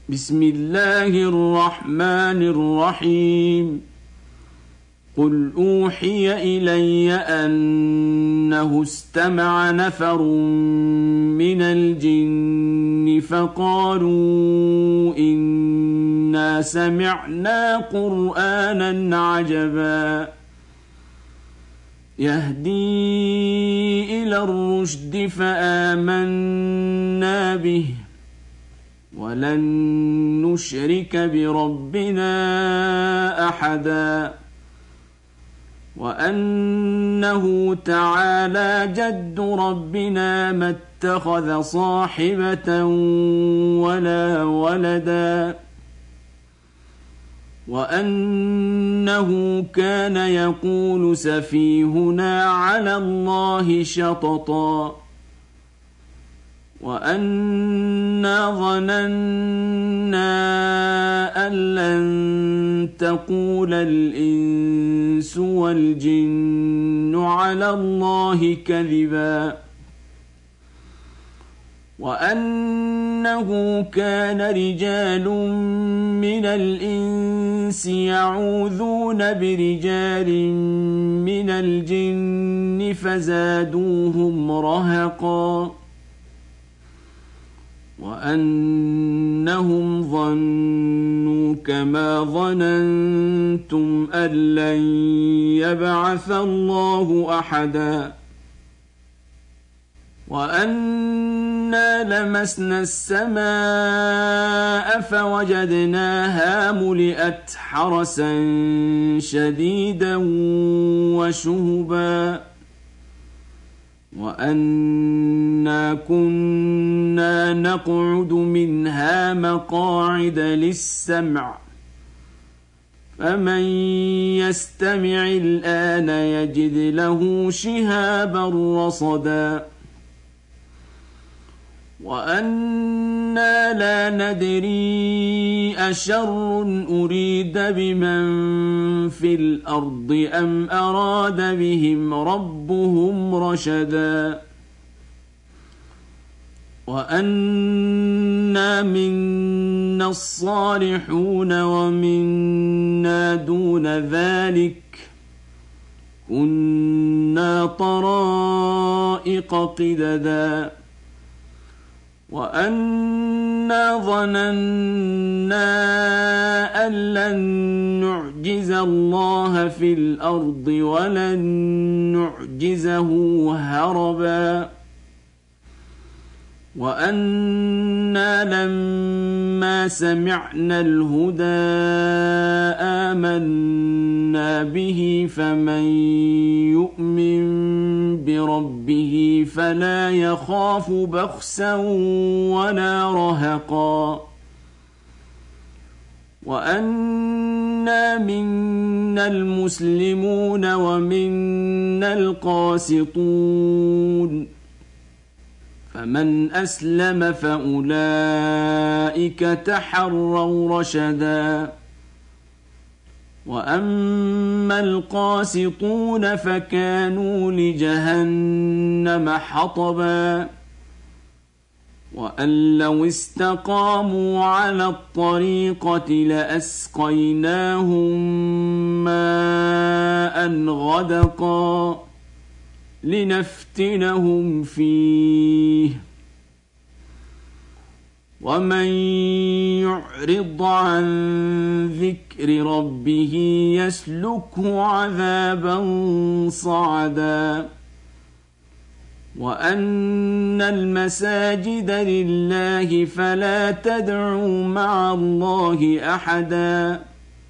بسم الله الرحمن الرحيم. قل أوحي إلي أنه استمع نفر من الجن فقالوا إنا سمعنا قرآنا عجبا يهدي إلى الرشد فآمنا به ولن نشرك بربنا أحدا وأنه تعالى جد ربنا ما اتخذ صاحبة ولا ولدا وأنه كان يقول سفيهنا على الله شططا وأنا ظننا أن لن تقول الإنس والجن على الله كذبا وأنه كان رجال من الإنس يعوذون برجال من الجن فزادوهم رهقا وأنهم ظنوا كما ظننتم أن لن يبعث الله أحدا وأنا لمسنا السماء فوجدناها ملئت حرسا شديدا وشهبا وأنا كنا نقعد منها مقاعد للسمع فمن يستمع الآن يجد له شهابا رصدا وأنا لا ندري أشر أريد بمن في الأرض أم أراد بهم ربهم رشدا وأنا منا الصالحون ومنا دون ذلك كنا طرائق قددا وأنا ظننا أن لن نعجز الله في الأرض ولن نعجزه هربا وأنا لما سمعنا الهدى آمنا به فمن يؤمن بربه فلا يخاف بخسا ولا رهقا وأنا منا المسلمون ومنا القاسطون فمن أسلم فأولئك تحروا رشدا وأما القاسطون فكانوا لجهنم حطبا وأن لو استقاموا على الطريقة لأسقيناهم ماء غدقا لنفتنهم فيه ومن يعرض عن ذكر ربه يسلكه عذابا صعدا وأن المساجد لله فلا تدعوا مع الله أحدا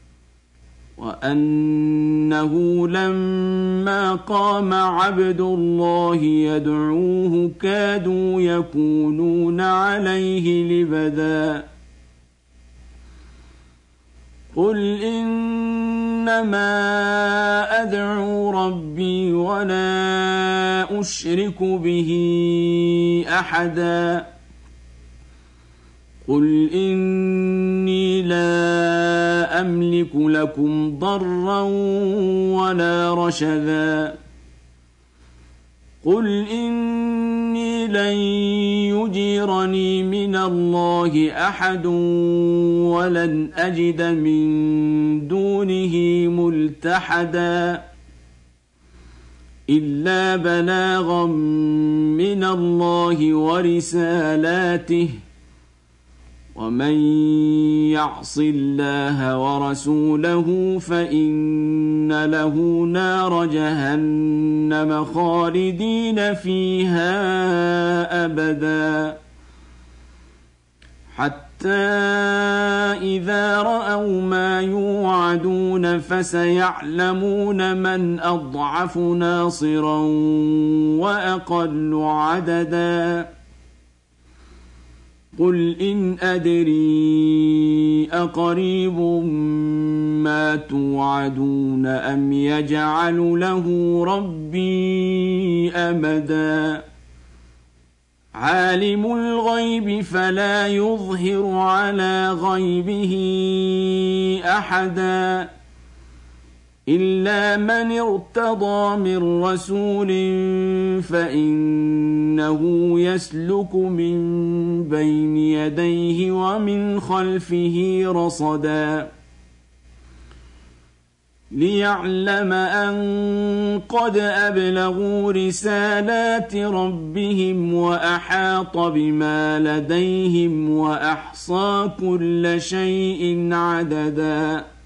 وأنه لما قام عبد الله يدعوه كادوا يكونون عليه لبدا قل إنما أدعو ربي ولا أشرك به أحدا قل إني لا أملك لكم ضرا ولا رشدا قل إني لن يجيرني من الله أحد ولن أجد من دونه ملتحدا إلا بلاغا من الله ورسالاته ومن يعص الله ورسوله فإن له نار جهنم خالدين فيها أبدا حتى إذا رأوا ما يوعدون فسيعلمون من أضعف ناصرا وأقل عددا قل إن أدري أقريب ما توعدون أم يجعل له ربي أمدا عالم الغيب فلا يظهر على غيبه أحدا إلا من ارتضى من رسول فإنه يسلك من بين يديه ومن خلفه رصدا ليعلم أن قد أبلغوا رسالات ربهم وأحاط بما لديهم وأحصى كل شيء عددا